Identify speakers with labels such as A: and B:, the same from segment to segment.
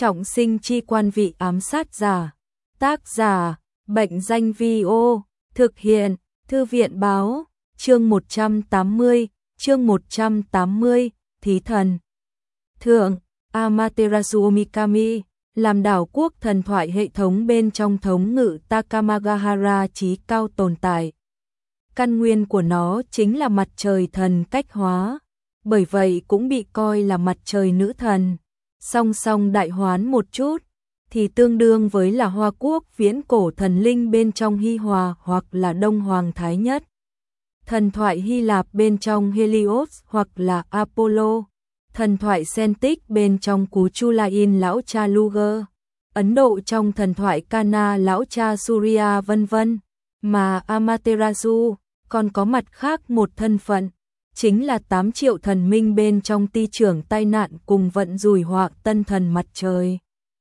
A: Trọng sinh chi quan vị ám sát giả. Tác giả, Bệnh danh Vi-ô. Thực hiện, Thư viện báo. Chương 180, chương 180, Thí thần. Thượng, Amaterasu Omikami, làm đảo quốc thần thoại hệ thống bên trong thống ngự Takamagahara chí cao tồn tại. Căn nguyên của nó chính là mặt trời thần cách hóa, bởi vậy cũng bị coi là mặt trời nữ thần. Song song đại hoán một chút, thì tương đương với là Hoa quốc viễn cổ thần linh bên trong Hy Hòa hoặc là Đông Hoàng Thái Nhất. Thần thoại Hy Lạp bên trong Helios hoặc là Apollo. Thần thoại Celtic bên trong Cú Chulain lão cha Luger. Ấn Độ trong thần thoại Kana lão cha Surya vân vân. Mà Amaterasu còn có mặt khác một thân phận, chính là 8 triệu thần minh bên trong ti trưởng tai nạn cùng vận rủi họa tân thần mặt trời.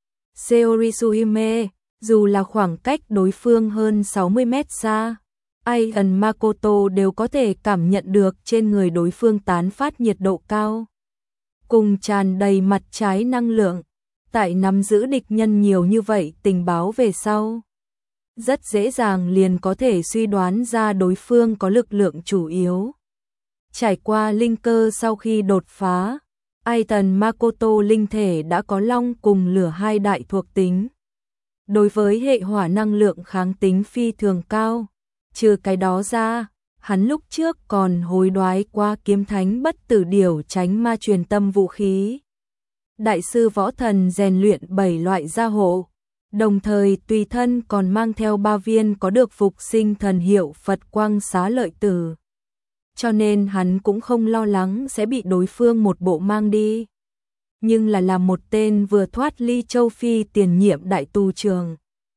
A: Seorisuhime, dù là khoảng cách đối phương hơn 60 mét xa, Aion Makoto đều có thể cảm nhận được trên người đối phương tán phát nhiệt độ cao, cùng tràn đầy mặt trái năng lượng. Tại nắm giữ địch nhân nhiều như vậy tình báo về sau, rất dễ dàng liền có thể suy đoán ra đối phương có lực lượng chủ yếu. Trải qua linh cơ sau khi đột phá, Aiton Makoto linh thể đã có long cùng lửa hai đại thuộc tính. Đối với hệ hỏa năng lượng kháng tính phi thường cao. Trừ cái đó ra, hắn lúc trước còn hối đoái qua kiếm thánh bất tử điểu tránh ma truyền tâm vũ khí. Đại sư võ thần rèn luyện 7 loại gia hộ, đồng thời tùy thân còn mang theo 3 viên có được phục sinh thần hiệu Phật Quang Xá Lợi Tử. Cho nên hắn cũng không lo lắng sẽ bị đối phương một bộ mang đi. Nhưng là một tên vừa thoát ly châu Phi tiền nhiệm đại tù trường.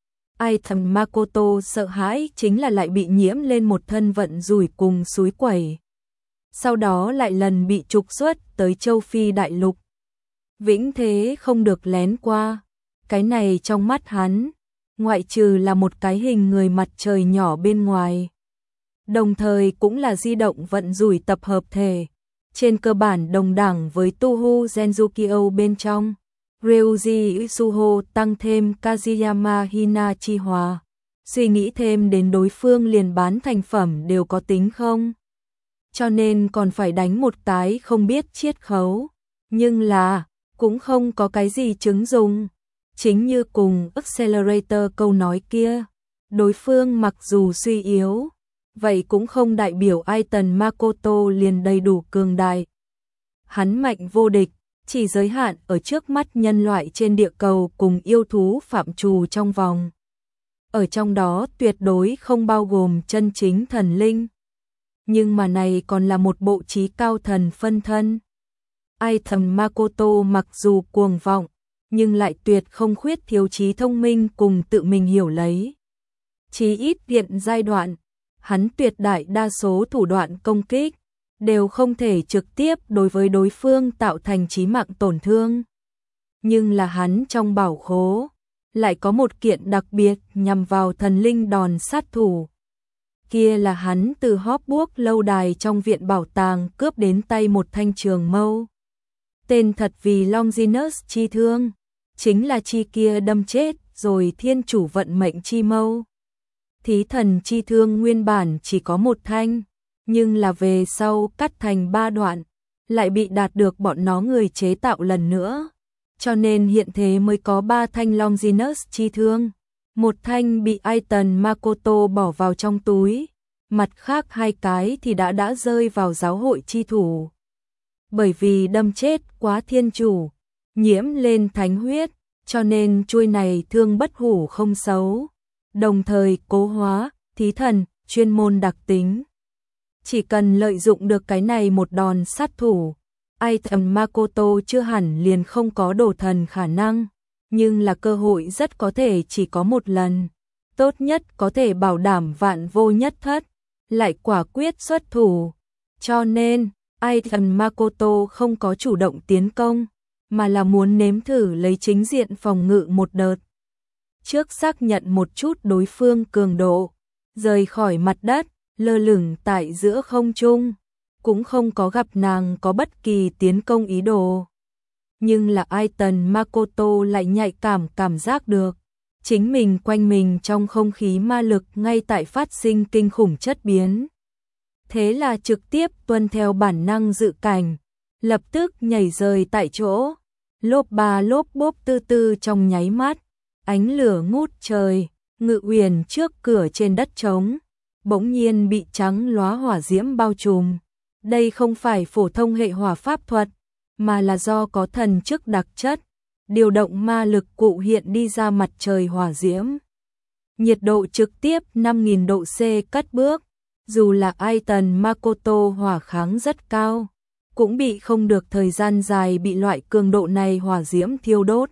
A: Aiton Makoto sợ hãi chính là lại bị nhiễm lên một thân vận rủi cùng suối quẩy. Sau đó lại lần bị trục xuất tới châu Phi đại lục. Vĩnh thế không được lén qua. Cái này trong mắt hắn, ngoại trừ là một cái hình người mặt trời nhỏ bên ngoài. Đồng thời cũng là di động vận rủi tập hợp thể. Trên cơ bản đồng đẳng với Tuhu Genzukyo bên trong. Ryuji Isuho tăng thêm Kazuyama Hina chi hòa. Suy nghĩ thêm đến đối phương liền bán thành phẩm đều có tính không? Cho nên còn phải đánh một cái không biết chiết khấu. Nhưng là, cũng không có cái gì chứng dùng. Chính như cùng Accelerator câu nói kia. Đối phương mặc dù suy yếu, vậy cũng không đại biểu Aiton Makoto liền đầy đủ cường đại. Hắn mạnh vô địch, chỉ giới hạn ở trước mắt nhân loại trên địa cầu cùng yêu thú phạm trù trong vòng. Ở trong đó tuyệt đối không bao gồm chân chính thần linh. Nhưng mà này còn là một bộ trí cao thần phân thân. Aiton Makoto mặc dù cuồng vọng, nhưng lại tuyệt không khuyết thiếu trí thông minh cùng tự mình hiểu lấy. Chí ít hiện giai đoạn, hắn tuyệt đại đa số thủ đoạn công kích đều không thể trực tiếp đối với đối phương tạo thành chí mạng tổn thương. Nhưng là hắn trong bảo khố lại có một kiện đặc biệt nhằm vào thần linh đòn sát thủ. Kia là hắn từ Hogwarts lâu đài trong viện bảo tàng cướp đến tay một thanh trường mâu. Tên thật vì Longinus chi thương, chính là chi kia đâm chết rồi thiên chủ vận mệnh chi mâu. Thí thần chi thương nguyên bản chỉ có một thanh, nhưng là về sau cắt thành 3 đoạn, lại bị đạt được bọn nó người chế tạo lần nữa. Cho nên hiện thế mới có 3 thanh Longinus chi thương. Một thanh bị Aiton Makoto bỏ vào trong túi, mặt khác 2 cái thì đã rơi vào giáo hội chi thủ. Bởi vì đâm chết quá thiên chủ, nhiễm lên thánh huyết, cho nên chuôi này thương bất hủ không xấu. Đồng thời cố hóa, thí thần, chuyên môn đặc tính. Chỉ cần lợi dụng được cái này một đòn sát thủ, Aiton Makoto chưa hẳn liền không có đổ thần khả năng, nhưng là cơ hội rất có thể chỉ có một lần. Tốt nhất có thể bảo đảm vạn vô nhất thất, lại quả quyết xuất thủ. Cho nên, Aiton Makoto không có chủ động tiến công, mà là muốn nếm thử lấy chính diện phòng ngự một đợt. Trước xác nhận một chút đối phương cường độ, rời khỏi mặt đất, lơ lửng tại giữa không trung, cũng không có gặp nàng có bất kỳ tiến công ý đồ. nhưng là Aiton Makoto lại nhạy cảm giác được. Chính mình quanh mình trong không khí ma lực ngay tại phát sinh kinh khủng chất biến. Thế là trực tiếp tuân theo bản năng dự cảnh, lập tức nhảy rời tại chỗ, lốp ba lốp bốp tư tư trong nháy mắt, ánh lửa ngút trời, Ngự Uyển trước cửa trên đất trống, bỗng nhiên bị trắng lóa hỏa diễm bao trùm. Đây không phải phổ thông hệ hỏa pháp thuật, mà là do có thần chức đặc chất, điều động ma lực cụ hiện đi ra mặt trời hỏa diễm. Nhiệt độ trực tiếp 5.000 độ C cất bước, dù là Aiton Makoto hỏa kháng rất cao, cũng bị không được thời gian dài bị loại cường độ này hỏa diễm thiêu đốt.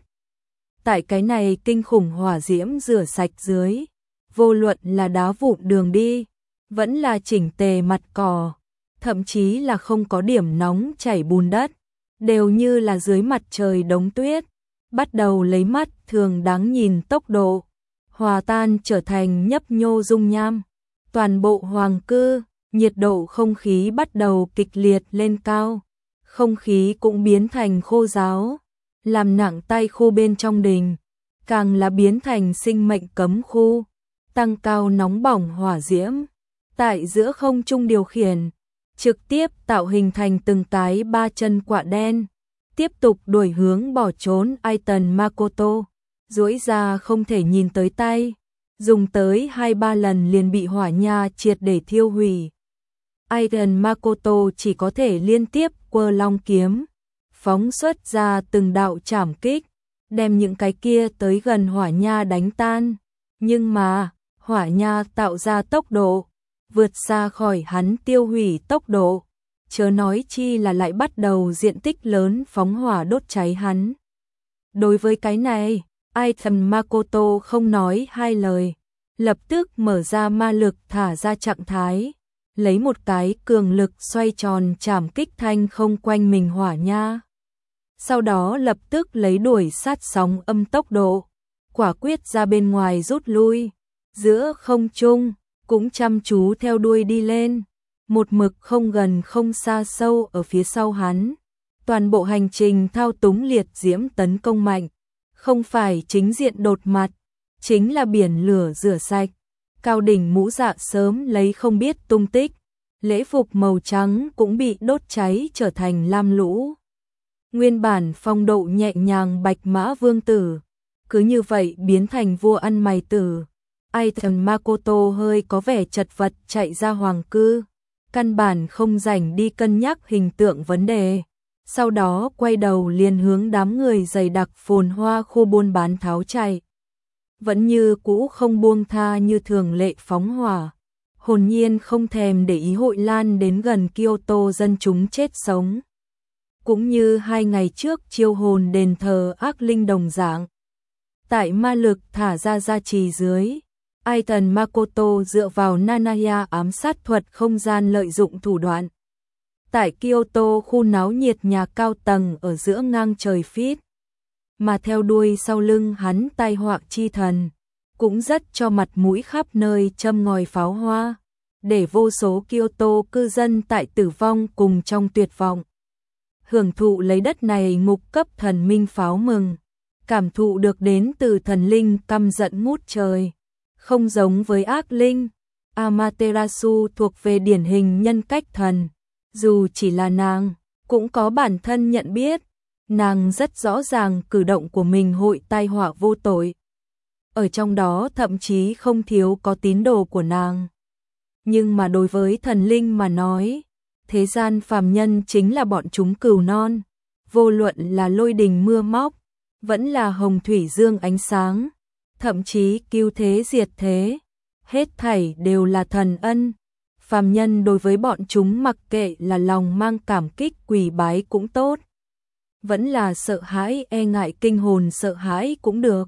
A: Tại cái này kinh khủng hỏa diễm rửa sạch dưới, vô luận là đá vụn đường đi, vẫn là chỉnh tề mặt cỏ, thậm chí là không có điểm nóng chảy bùn đất, đều như là dưới mặt trời đống tuyết, bắt đầu lấy mắt thường đáng nhìn tốc độ, hòa tan trở thành nhấp nhô dung nham. Toàn bộ hoàng cư, nhiệt độ không khí bắt đầu kịch liệt lên cao, không khí cũng biến thành khô ráo, làm nặng tay khu bên trong đình, càng là biến thành sinh mệnh cấm khu, tăng cao nóng bỏng hỏa diễm, tại giữa không trung điều khiển, trực tiếp tạo hình thành từng cái ba chân quạ đen, tiếp tục đuổi hướng bỏ trốn Aiton Makoto, duỗi ra không thể nhìn tới tay, dùng tới 2-3 lần liền bị hỏa nha triệt để thiêu hủy. Aiton Makoto chỉ có thể liên tiếp quơ long kiếm, phóng xuất ra từng đạo trảm kích, đem những cái kia tới gần hỏa nha đánh tan, nhưng mà hỏa nha tạo ra tốc độ vượt xa khỏi hắn tiêu hủy tốc độ, chớ nói chi là lại bắt đầu diện tích lớn phóng hỏa đốt cháy hắn. Đối với cái này, Aiton Makoto không nói hai lời, lập tức mở ra ma lực thả ra trạng thái, lấy một cái cường lực xoay tròn chảm kích thanh không quanh mình hỏa nha. Sau đó lập tức lấy đuổi sát sóng âm tốc độ, quả quyết ra bên ngoài rút lui, giữa không trung cũng chăm chú theo đuôi đi lên, một mực không gần không xa sâu ở phía sau hắn. Toàn bộ hành trình thao túng liệt diễm tấn công mạnh, không phải chính diện đột mặt, chính là biển lửa rửa sạch. Cao đỉnh mũ dạ sớm lấy không biết tung tích, lễ phục màu trắng cũng bị đốt cháy trở thành lam lũ. Nguyên bản phong độ nhẹ nhàng bạch mã vương tử, cứ như vậy biến thành vua ăn mày tử. Aiton Makoto hơi có vẻ chật vật chạy ra hoàng cư, căn bản không rảnh đi cân nhắc hình tượng vấn đề. Sau đó quay đầu liền hướng đám người dày đặc phồn hoa khu buôn bán tháo chạy. Vẫn như cũ không buông tha như thường lệ phóng hỏa, hồn nhiên không thèm để ý hội lan đến gần Kyoto dân chúng chết sống. Cũng như 2 ngày trước chiêu hồn đền thờ ác linh đồng dạng. Tại ma lực thả ra gia trì dưới, Aiton Makoto dựa vào Nanaya ám sát thuật không gian lợi dụng thủ đoạn. Tại Kyoto khu náo nhiệt nhà cao tầng ở giữa ngang trời phít, mà theo đuôi sau lưng hắn tai họa chi thần, cũng rất cho mặt mũi khắp nơi châm ngòi pháo hoa, để vô số Kyoto cư dân tại tử vong cùng trong tuyệt vọng. Hưởng thụ lấy đất này ngục cấp thần minh pháo mừng, cảm thụ được đến từ thần linh căm giận ngút trời. Không giống với ác linh, Amaterasu thuộc về điển hình nhân cách thần, dù chỉ là nàng, cũng có bản thân nhận biết, nàng rất rõ ràng cử động của mình hội tai họa vô tội. Ở trong đó thậm chí không thiếu có tín đồ của nàng. Nhưng mà đối với thần linh mà nói, thế gian phàm nhân chính là bọn chúng cừu non, vô luận là lôi đình mưa móc, vẫn là hồng thủy dương ánh sáng, thậm chí cứu thế diệt thế, hết thảy đều là thần ân. Phàm nhân đối với bọn chúng mặc kệ là lòng mang cảm kích quỳ bái cũng tốt, vẫn là sợ hãi e ngại kinh hồn sợ hãi cũng được.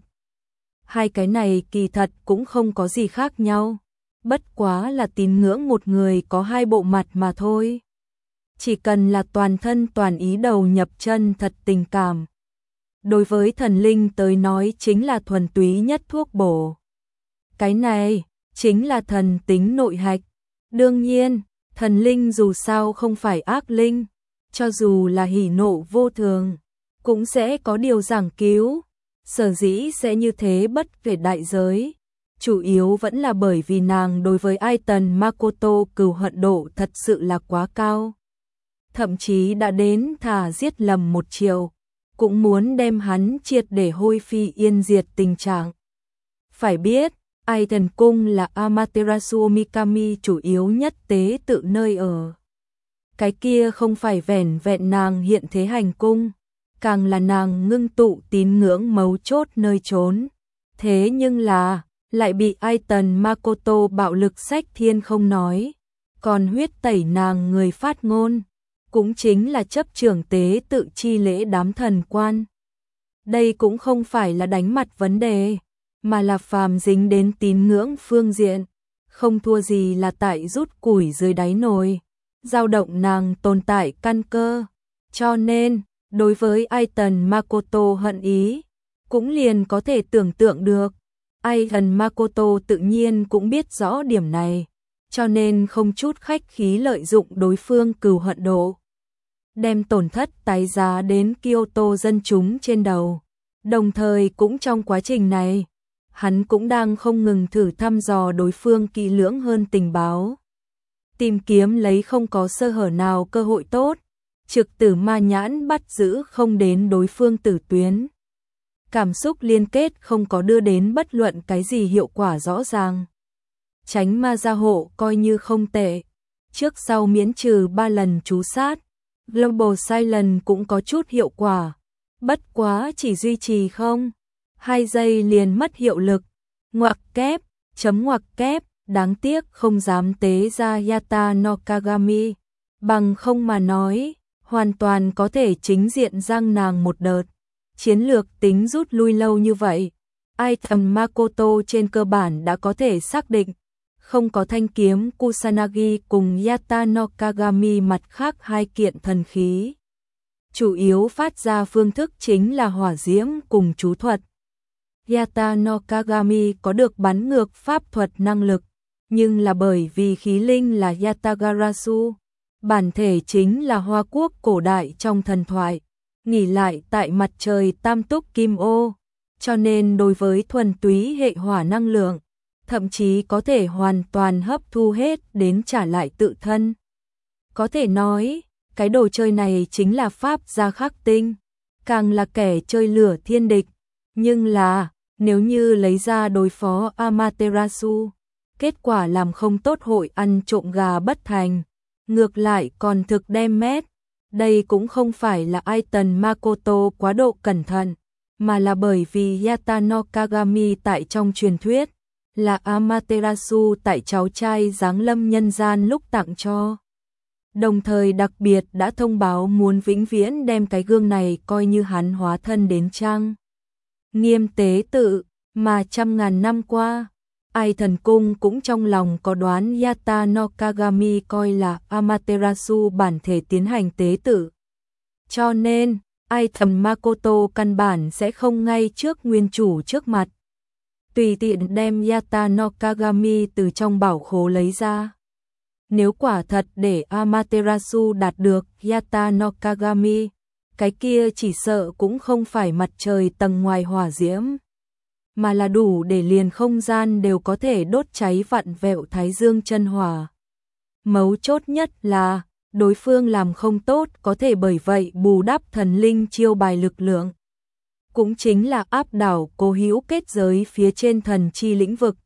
A: Hai cái này kỳ thật cũng không có gì khác nhau, bất quá là tín ngưỡng một người có hai bộ mặt mà thôi. Chỉ cần là toàn thân toàn ý đầu nhập chân thật tình cảm, đối với thần linh tới nói chính là thuần túy nhất thuốc bổ. Cái này chính là thần tính nội hạch. Đương nhiên, thần linh dù sao không phải ác linh, cho dù là hỉ nộ vô thường, cũng sẽ có điều giảng cứu. Sở dĩ sẽ như thế bất kể đại giới, chủ yếu vẫn là bởi vì nàng đối với Aiton Makoto cừu hận độ thật sự là quá cao. Thậm chí đã đến thà giết lầm 1 triệu, cũng muốn đem hắn triệt để hôi phi yên diệt tình trạng. Phải biết, Aiton cung là Amaterasu Omikami chủ yếu nhất tế tự nơi ở. Cái kia không phải vẻn vẹn nàng hiện thế hành cung, càng là nàng ngưng tụ tín ngưỡng mấu chốt nơi trốn. Thế nhưng là, lại bị Aiton Makoto bạo lực xách thiên không nói, còn huyết tẩy nàng người phát ngôn, cũng chính là chấp trưởng tế tự chi lễ đám thần quan. Đây cũng không phải là đánh mặt vấn đề, mà là phàm dính đến tín ngưỡng phương diện, không thua gì là tại rút củi dưới đáy nồi, dao động nàng tồn tại căn cơ. Cho nên, đối với Aiton Makoto hận ý, cũng liền có thể tưởng tượng được. Aiton Makoto tự nhiên cũng biết rõ điểm này, cho nên không chút khách khí lợi dụng đối phương cừu hận độ, đem tổn thất tái giá đến Kyoto dân chúng trên đầu. Đồng thời cũng trong quá trình này, hắn cũng đang không ngừng thử thăm dò đối phương kỹ lưỡng hơn tình báo, tìm kiếm lấy không có sơ hở nào cơ hội tốt, trực tử ma nhãn bắt giữ không đến đối phương tử tuyến. Cảm xúc liên kết không có đưa đến bất luận cái gì hiệu quả rõ ràng. Tránh ma gia hộ coi như không tệ, trước sau miễn trừ 3 lần trú sát, Global Silence cũng có chút hiệu quả, bất quá chỉ duy trì không 2 giây liền mất hiệu lực. Ngoặc kép, chấm ngoặc kép, đáng tiếc không dám tế ra Yata no Kagami, bằng không mà nói, hoàn toàn có thể chính diện giang nàng một đợt. Chiến lược tính rút lui lâu như vậy, Aiton Makoto trên cơ bản đã có thể xác định, không có thanh kiếm Kusanagi cùng Yata no Kagami mặt khác 2 kiện thần khí. Chủ yếu phát ra phương thức chính là hỏa diễm cùng chú thuật. Yata no Kagami có được bắn ngược pháp thuật năng lực, nhưng là bởi vì khí linh là Yatagarasu, bản thể chính là Hoa Quốc cổ đại trong thần thoại, nghỉ lại tại mặt trời tam túc kim ô, cho nên đối với thuần túy hệ hỏa năng lượng, thậm chí có thể hoàn toàn hấp thu hết đến trả lại tự thân. Có thể nói, cái đồ chơi này chính là pháp gia khắc tinh, càng là kẻ chơi lửa thiên địch, nhưng là, nếu như lấy ra đối phó Amaterasu, kết quả làm không tốt hội ăn trộm gà bất thành, ngược lại còn thực đem mét. Đây cũng không phải là Aiton Makoto quá độ cẩn thận, mà là bởi vì Yata no Kagami tại trong truyền thuyết, là Amaterasu tại cháu trai giáng lâm nhân gian lúc tặng cho. Đồng thời đặc biệt đã thông báo muốn vĩnh viễn đem cái gương này coi như hắn hóa thân đến trang nghiêm tế tự, mà 100.000 năm qua, Ai thần cung cũng trong lòng có đoán Yata no Kagami coi là Amaterasu bản thể tiến hành tế tự. Cho nên, Aiton Makoto căn bản sẽ không ngay trước nguyên chủ trước mặt tùy tiện đem Yata no Kagami từ trong bảo khố lấy ra. Nếu quả thật để Amaterasu đạt được Yata no Kagami, cái kia chỉ sợ cũng không phải mặt trời tầng ngoài hỏa diễm, mà là đủ để liền không gian đều có thể đốt cháy vặn vẹo thái dương chân hỏa. Mấu chốt nhất là, đối phương làm không tốt có thể bởi vậy bù đắp thần linh chiêu bài lực lượng. Cũng chính là áp đảo cố hữu kết giới phía trên thần chi lĩnh vực.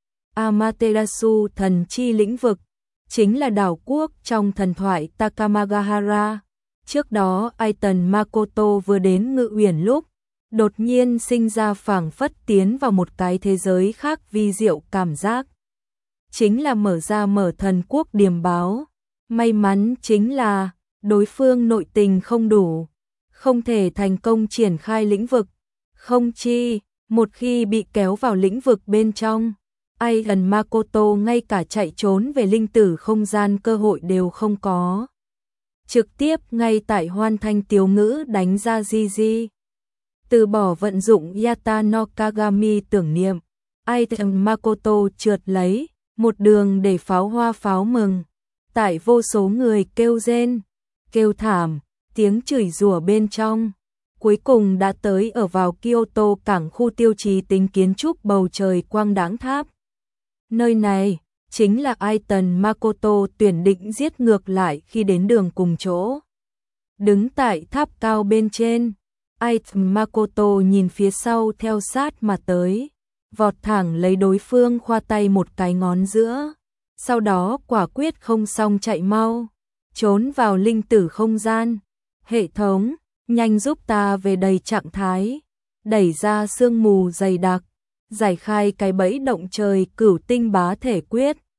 A: Amaterasu thần chi lĩnh vực, chính là đảo quốc trong thần thoại Takamagahara. Trước đó Aiton Makoto vừa đến Ngự Uyển lúc, đột nhiên sinh ra phảng phất tiến vào một cái thế giới khác vi diệu cảm giác. Chính là mở thần quốc điềm báo. May mắn chính là, đối phương nội tình không đủ, không thể thành công triển khai lĩnh vực. Không chi, một khi bị kéo vào lĩnh vực bên trong, Aiton Makoto ngay cả chạy trốn về linh tử không gian cơ hội đều không có. Trực tiếp ngay tại Hoan Thanh Tiếu Ngữ đánh ra Gigi. Từ bỏ vận dụng Yata no Kagami tưởng niệm, Aiton Makoto trượt lấy, một đường để pháo hoa pháo mừng. Tại vô số người kêu rên, kêu thảm, tiếng chửi rủa bên trong, cuối cùng đã tới ở vào Kyoto, cảng khu tiêu chí tính kiến trúc bầu trời quang đãng tháp. Nơi này chính là Aiton Makoto tuyển định giết ngược lại khi đến đường cùng chỗ. Đứng tại tháp cao bên trên, Aiton Makoto nhìn phía sau theo sát mà tới, vọt thẳng lấy đối phương khoa tay một cái ngón giữa, sau đó quả quyết không xong chạy mau, trốn vào linh tử không gian. Hệ thống, nhanh giúp ta về đầy trạng thái, đẩy ra sương mù dày đặc, giải khai cái bẫy động trời cửu tinh bá thể quyết.